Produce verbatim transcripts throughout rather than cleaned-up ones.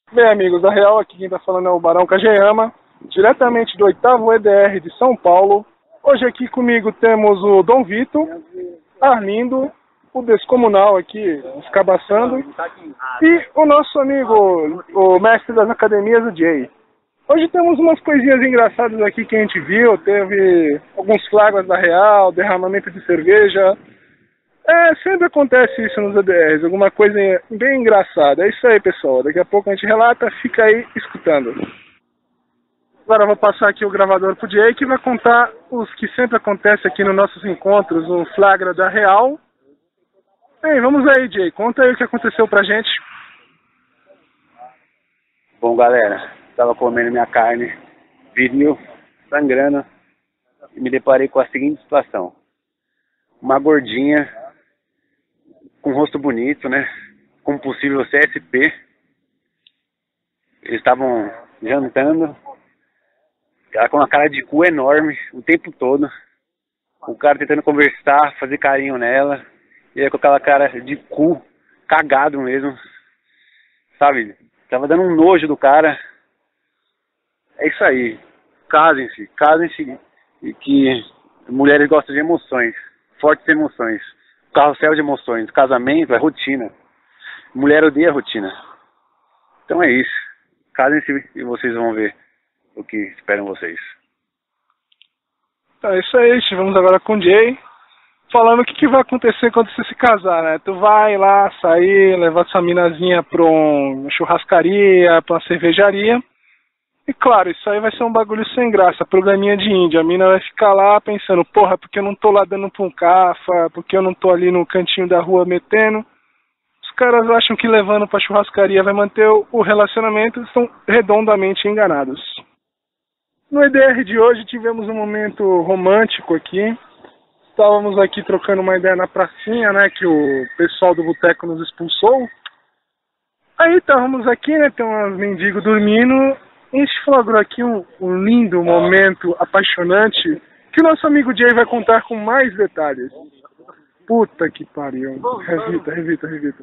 Bem, amigos, a Real, aqui quem tá falando é o Barão Kageyama, diretamente do oitavo E D R de São Paulo. Hoje aqui comigo temos o Dom Vito, Arlindo, o Descomunal aqui, escabaçando, e o nosso amigo, o mestre das academias, o Jay. Hoje temos umas coisinhas engraçadas aqui que a gente viu, teve alguns flagras da Real, derramamento de cerveja. É, sempre acontece isso nos E D Rs, alguma coisa bem engraçada. É isso aí, pessoal. Daqui a pouco a gente relata, fica aí escutando. Agora eu vou passar aqui o gravador pro Jay, que vai contar os que sempre acontecem aqui nos nossos encontros, o flagra da Real. Bem, vamos aí, Jay. Conta aí o que aconteceu pra gente. Bom, galera, tava comendo minha carne, viril, sangrando, e me deparei com a seguinte situação. Uma gordinha, com rosto bonito, né? Com possível C S P. Eles estavam jantando. Ela com uma cara de cu enorme o tempo todo. O cara tentando conversar, fazer carinho nela. E aí com aquela cara de cu, cagado mesmo. Sabe? Tava dando um nojo do cara. É isso aí. Casem-se. Casem-se. E que mulheres gostam de emoções. Fortes emoções. Carrossel de emoções. Casamento é rotina. Mulher odeia rotina. Então é isso. Casem-se e vocês vão ver o que esperam vocês. Então é isso aí. Estivemos agora com o Jay, falando o que, que vai acontecer quando você se casar, né? Tu vai lá sair, levar sua minazinha pra uma churrascaria, pra uma cervejaria. E claro, isso aí vai ser um bagulho sem graça, programinha de índia. A mina vai ficar lá pensando, porra, porque eu não tô lá dando pra um cafa, porque eu não tô ali no cantinho da rua metendo. Os caras acham que levando pra churrascaria vai manter o relacionamento, estão redondamente enganados. No E D R de hoje tivemos um momento romântico aqui. Estávamos aqui trocando uma ideia na pracinha, né, que o pessoal do boteco nos expulsou. Aí estávamos aqui, né, tem uns mendigos dormindo. A gente flagrou aqui um, um lindo momento apaixonante que o nosso amigo Jay vai contar com mais detalhes. Puta que pariu. Revita, revita, revita.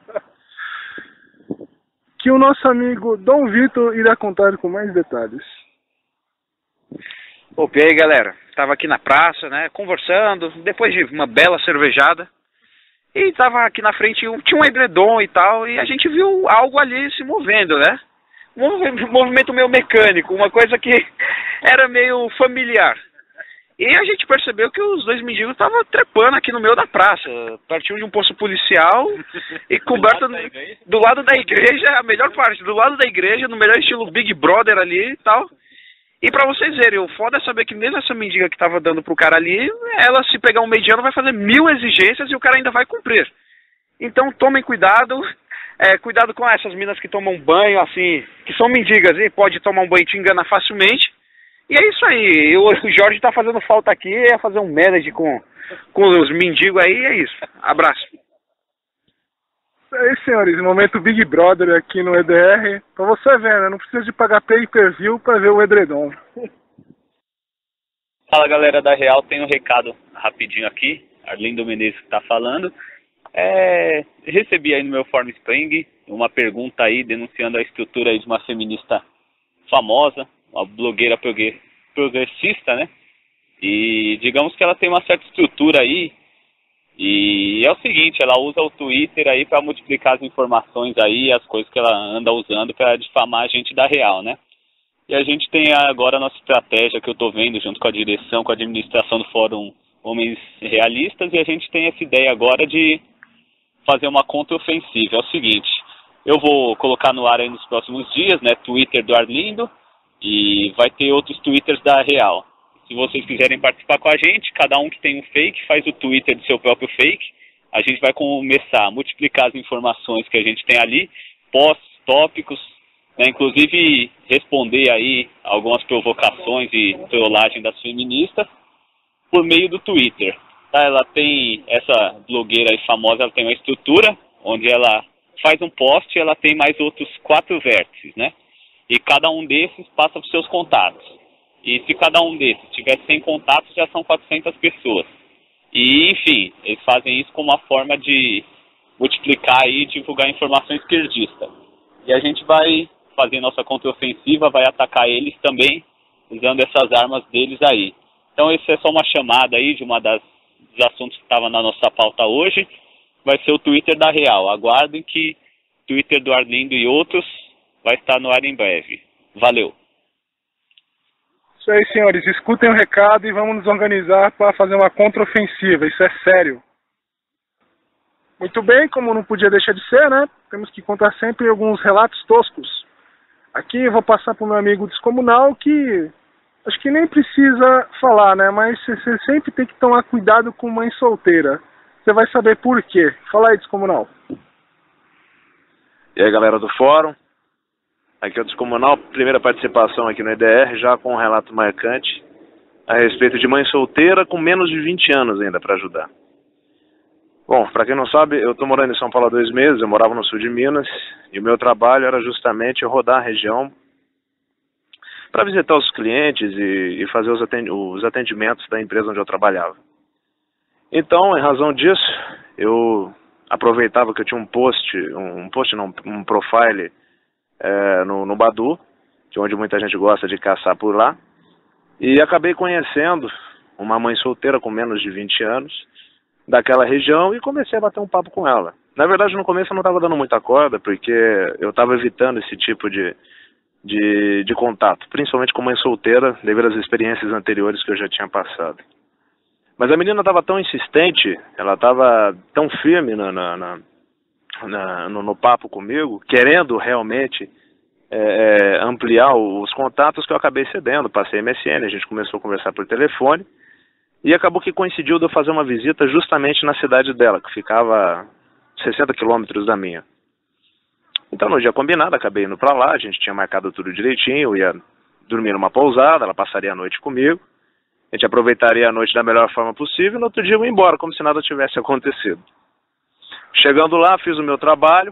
Que o nosso amigo Dom Vito irá contar com mais detalhes. Opa, e aí, galera? Tava aqui na praça, né, conversando, depois de uma bela cervejada. E tava aqui na frente, tinha um edredom e tal, e a gente viu algo ali se movendo, né? Um movimento meio mecânico, uma coisa que era meio familiar. E a gente percebeu que os dois mendigos estavam trepando aqui no meio da praça. Partiam de um posto policial e coberto do lado da igreja, a melhor parte, do lado da igreja, no melhor estilo Big Brother ali e tal. E pra vocês verem, o foda é saber que mesmo essa mendiga que tava dando pro cara ali, ela se pegar um mediano vai fazer mil exigências e o cara ainda vai cumprir. Então tomem cuidado. É, cuidado com essas minas que tomam banho, assim, que são mendigas e pode tomar um banho e te engana facilmente. E é isso aí, eu, o Jorge tá fazendo falta aqui, é fazer um manage com, com os mendigos aí, é isso. Abraço. É isso aí, senhores, momento Big Brother aqui no E D R. Pra você ver, né, não precisa de pagar pay-per-view pra ver o edredom. Fala, galera da Real, tem um recado rapidinho aqui, Arlindo Menezes que tá falando. É, recebi aí no meu Form Spring uma pergunta aí denunciando a estrutura aí de uma feminista famosa, uma blogueira progressista, né? E digamos que ela tem uma certa estrutura aí, e é o seguinte, ela usa o Twitter aí para multiplicar as informações aí, as coisas que ela anda usando para difamar a gente da Real, né? E a gente tem agora a nossa estratégia que eu tô vendo junto com a direção, com a administração do Fórum Homens Realistas, e a gente tem essa ideia agora de fazer uma contraofensiva. É o seguinte, eu vou colocar no ar aí nos próximos dias, né, Twitter do Arlindo, e vai ter outros Twitters da Real. Se vocês quiserem participar com a gente, cada um que tem um fake, faz o Twitter do seu próprio fake, a gente vai começar a multiplicar as informações que a gente tem ali, posts, tópicos, né, inclusive responder aí algumas provocações e trollagem das feministas por meio do Twitter. Tá, ela tem, essa blogueira aí famosa, ela tem uma estrutura onde ela faz um post e ela tem mais outros quatro vértices, né? E cada um desses passa para os seus contatos. E se cada um desses tiver cem contatos, já são quatrocentas pessoas. E, enfim, eles fazem isso como uma forma de multiplicar e divulgar informação esquerdista. E a gente vai fazer nossa contraofensiva, vai atacar eles também, usando essas armas deles aí. Então esse é só uma chamada aí de uma das dos assuntos que estava na nossa pauta hoje. Vai ser o Twitter da Real. Aguardem que o Twitter do Arlindo e outros vai estar no ar em breve. Valeu! Isso aí, senhores. Escutem o recado e vamos nos organizar para fazer uma contraofensiva. Isso é sério. Muito bem, como não podia deixar de ser, né? Temos que contar sempre alguns relatos toscos. Aqui eu vou passar para o meu amigo descomunal que acho que nem precisa falar, né? Mas você sempre tem que tomar cuidado com mãe solteira. Você vai saber por quê. Fala aí, descomunal. E aí, galera do fórum. Aqui é o Descomunal, primeira participação aqui no E D R, já com um relato marcante a respeito de mãe solteira com menos de vinte anos ainda para ajudar. Bom, para quem não sabe, eu estou morando em São Paulo há dois meses, eu morava no sul de Minas, e o meu trabalho era justamente rodar a região para visitar os clientes e, e fazer os atendimentos da empresa onde eu trabalhava. Então, em razão disso, eu aproveitava que eu tinha um post, um, um post não, um profile é, no, no Badu, que é onde muita gente gosta de caçar por lá, e acabei conhecendo uma mãe solteira com menos de vinte anos, daquela região, e comecei a bater um papo com ela. Na verdade, no começo eu não estava dando muita corda, porque eu estava evitando esse tipo de, de, de contato, principalmente com mãe solteira, devido às experiências anteriores que eu já tinha passado. Mas a menina estava tão insistente, ela estava tão firme na, na, na, na, no, no papo comigo, querendo realmente é, é, ampliar os contatos, que eu acabei cedendo. Passei M S N, a gente começou a conversar por telefone, e acabou que coincidiu de eu fazer uma visita justamente na cidade dela, que ficava a sessenta quilômetros da minha. Então, no dia combinado, acabei indo para lá, a gente tinha marcado tudo direitinho, eu ia dormir numa pousada, ela passaria a noite comigo, a gente aproveitaria a noite da melhor forma possível, e no outro dia eu ia embora, como se nada tivesse acontecido. Chegando lá, fiz o meu trabalho,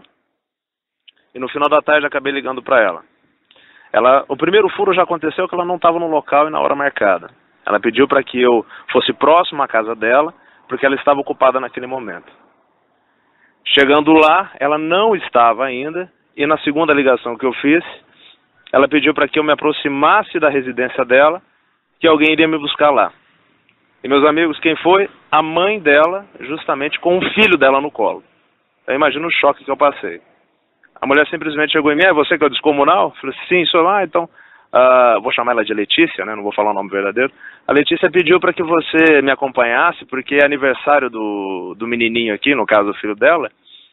e no final da tarde acabei ligando para ela. ela. O primeiro furo já aconteceu, que ela não estava no local e na hora marcada. Ela pediu para que eu fosse próximo à casa dela, porque ela estava ocupada naquele momento. Chegando lá, ela não estava ainda, e na segunda ligação que eu fiz, ela pediu para que eu me aproximasse da residência dela, que alguém iria me buscar lá. E meus amigos, quem foi? A mãe dela, justamente com o filho dela no colo. Eu imagino o choque que eu passei. A mulher simplesmente chegou em mim: é você que é o descomunal? Eu falei: sim, sou lá, então... Uh, vou chamar ela de Letícia, né? Não vou falar o nome verdadeiro. A Letícia pediu para que você me acompanhasse, porque é aniversário do, do menininho aqui, no caso o filho dela,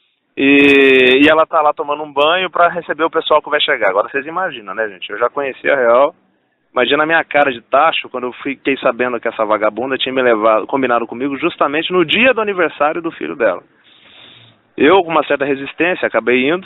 e, e ela tá lá tomando um banho para receber o pessoal que vai chegar. Agora vocês imaginam, né, gente? Eu já conhecia a Real. Imagina a minha cara de tacho quando eu fiquei sabendo que essa vagabunda tinha me levado, combinado comigo justamente no dia do aniversário do filho dela. Eu, com uma certa resistência, acabei indo.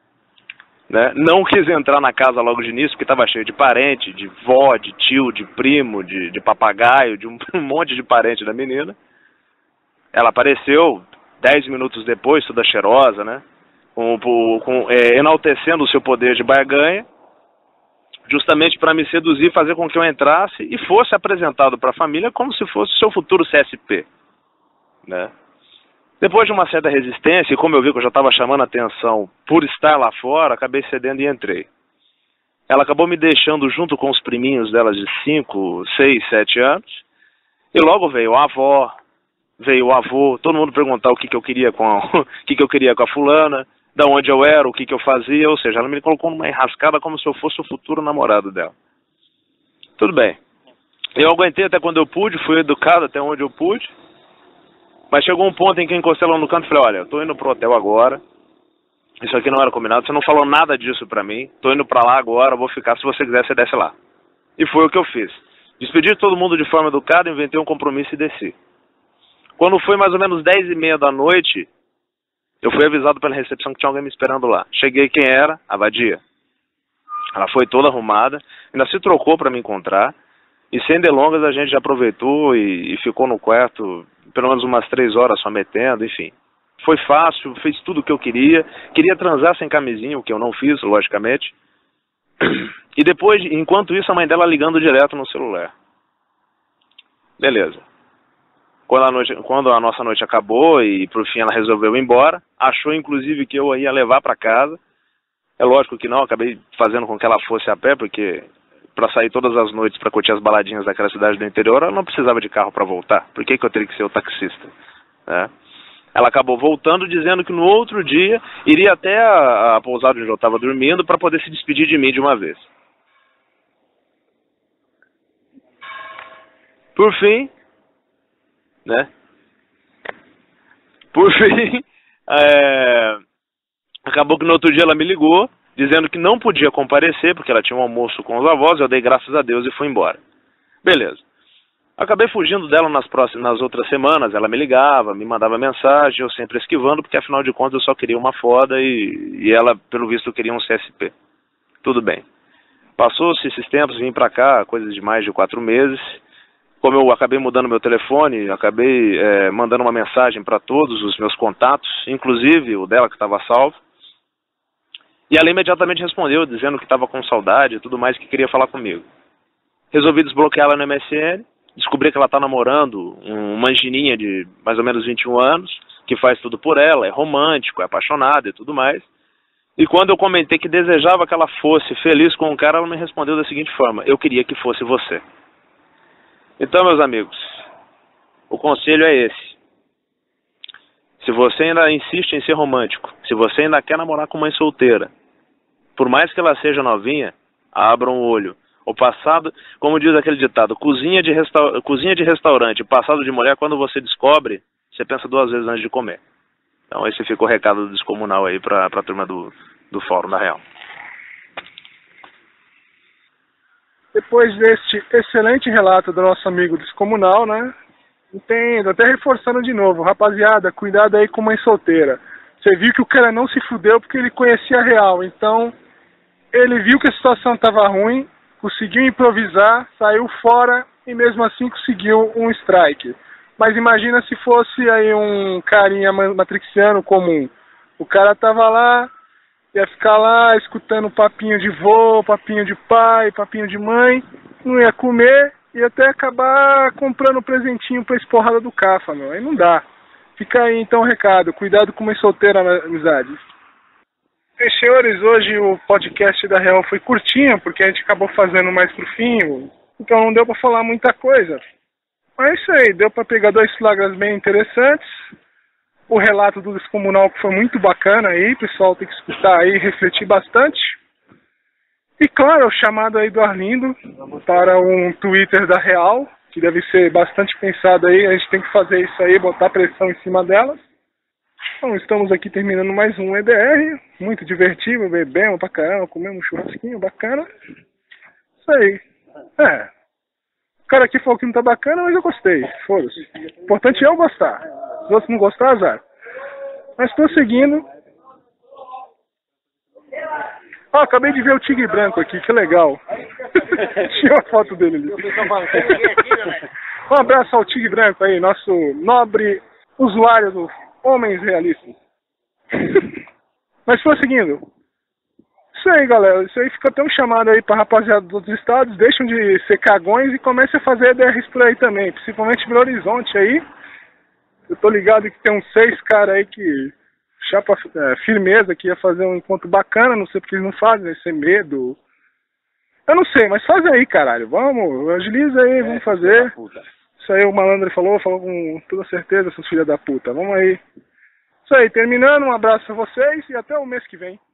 Né? Não quis entrar na casa logo de início, porque estava cheio de parente, de vó, de tio, de primo, de, de papagaio, de um, um monte de parente da menina. Ela apareceu dez minutos depois, toda cheirosa, né? com, com, é, enaltecendo o seu poder de barganha, justamente para me seduzir, fazer com que eu entrasse e fosse apresentado para a família como se fosse o seu futuro C S P. Né? Depois de uma certa resistência, e como eu vi que eu já estava chamando a atenção por estar lá fora, acabei cedendo e entrei. Ela acabou me deixando junto com os priminhos dela de cinco, seis, sete anos, e logo veio a avó, veio o avô, todo mundo perguntar o que, que eu queria com a, o que, que eu queria com a fulana, da onde eu era, o que, que eu fazia, ou seja, ela me colocou numa enrascada como se eu fosse o futuro namorado dela. Tudo bem. Eu aguentei até quando eu pude, fui educado até onde eu pude, mas chegou um ponto em que eu encostei lá no canto e falei: olha, eu tô indo pro hotel agora, isso aqui não era combinado, você não falou nada disso pra mim, tô indo pra lá agora, vou ficar, se você quiser você desce lá. E foi o que eu fiz. Despedi todo mundo de forma educada, inventei um compromisso e desci. Quando foi mais ou menos dez e meia da noite, eu fui avisado pela recepção que tinha alguém me esperando lá. Cheguei, quem era? A vadia. Ela foi toda arrumada, ainda se trocou pra me encontrar, e sem delongas a gente já aproveitou e, e ficou no quarto pelo menos umas três horas só metendo, enfim. Foi fácil, fez tudo o que eu queria. Queria transar sem camisinha, o que eu não fiz, logicamente. E depois, enquanto isso, a mãe dela ligando direto no celular. Beleza. Quando a, noite, quando a nossa noite acabou e por fim ela resolveu ir embora, achou inclusive que eu ia levar para casa, É lógico que não, acabei fazendo com que ela fosse a pé, porque para sair todas as noites para curtir as baladinhas daquela cidade do interior, ela não precisava de carro para voltar. Por que que eu teria que ser o taxista? Né? Ela acabou voltando dizendo que no outro dia iria até a, a pousada onde eu estava dormindo para poder se despedir de mim de uma vez. Por fim, né? Por fim, é... acabou que no outro dia ela me ligou, dizendo que não podia comparecer, porque ela tinha um almoço com os avós, eu dei graças a Deus e fui embora. Beleza. Acabei fugindo dela nas, próximas, nas outras semanas, ela me ligava, me mandava mensagem, eu sempre esquivando, porque afinal de contas eu só queria uma foda e, e ela, pelo visto, queria um C S P. Tudo bem. Passou-se esses tempos, vim pra cá, coisas de mais de quatro meses. Como eu acabei mudando meu telefone, acabei é, mandando uma mensagem para todos os meus contatos, inclusive o dela que estava salvo. E ela imediatamente respondeu, dizendo que estava com saudade e tudo mais, que queria falar comigo. Resolvi desbloquear ela no M S N, descobri que ela está namorando uma angininha de mais ou menos vinte e um anos, que faz tudo por ela, é romântico, é apaixonado e tudo mais. E quando eu comentei que desejava que ela fosse feliz com o cara, ela me respondeu da seguinte forma: eu queria que fosse você. Então, meus amigos, o conselho é esse. Se você ainda insiste em ser romântico, se você ainda quer namorar com mãe solteira, por mais que ela seja novinha, abra um olho. O passado, como diz aquele ditado, cozinha de, resta... cozinha de restaurante, passado de mulher, quando você descobre, você pensa duas vezes antes de comer. Então esse fica o recado descomunal aí para a turma do, do Fórum da Real. Depois deste excelente relato do nosso amigo descomunal, né? Entendo, até reforçando de novo, rapaziada, cuidado aí com mãe solteira. Você viu que o cara não se fudeu porque ele conhecia a real, então ele viu que a situação estava ruim, conseguiu improvisar, saiu fora e mesmo assim conseguiu um strike. Mas imagina se fosse aí um carinha matrixiano comum. O cara tava lá, ia ficar lá escutando papinho de vô, papinho de pai, papinho de mãe, não ia comer, ia até acabar comprando um presentinho pra esporrada do Cafa, meu. Aí não dá. Fica aí então o recado, cuidado com mãe solteira na amizade. Bem, senhores, hoje o podcast da Real foi curtinho, porque a gente acabou fazendo mais pro fim, então não deu pra falar muita coisa. Mas é isso aí, deu pra pegar dois flagras bem interessantes. O relato do descomunal que foi muito bacana aí, o pessoal tem que escutar aí e refletir bastante. E claro, o chamado aí do Arlindo para um Twitter da Real, que deve ser bastante pensado aí, a gente tem que fazer isso aí, botar pressão em cima delas. Então estamos aqui terminando mais um E D R, muito divertido, bebemos pra caramba, comemos um churrasquinho bacana. Isso aí. É. O cara aqui falou que não tá bacana, mas eu gostei, foda-se. O importante é eu gostar. Se os outros não gostar, azar. Mas prosseguindo. Ah, acabei de ver o Tigre Branco aqui, que legal. Tinha uma foto dele ali. Um abraço ao Tigre Branco aí, nosso nobre usuário do Homens Realistas. Mas prosseguindo. Isso aí, galera. Isso aí fica até um chamado aí pra rapaziada dos outros estados. Deixam de ser cagões e comecem a fazer E D Rs por aí também. Principalmente Belo Horizonte aí. Eu tô ligado que tem uns seis caras aí que chapa é, firmeza, que ia fazer um encontro bacana, não sei porque eles não fazem, né? Sem medo. Eu não sei, mas faz aí, caralho. Vamos, agiliza aí, vamos fazer. Isso aí o malandro falou, falou com toda certeza, seus filhos da puta. Vamos aí. Isso aí, terminando, um abraço a vocês e até o mês que vem.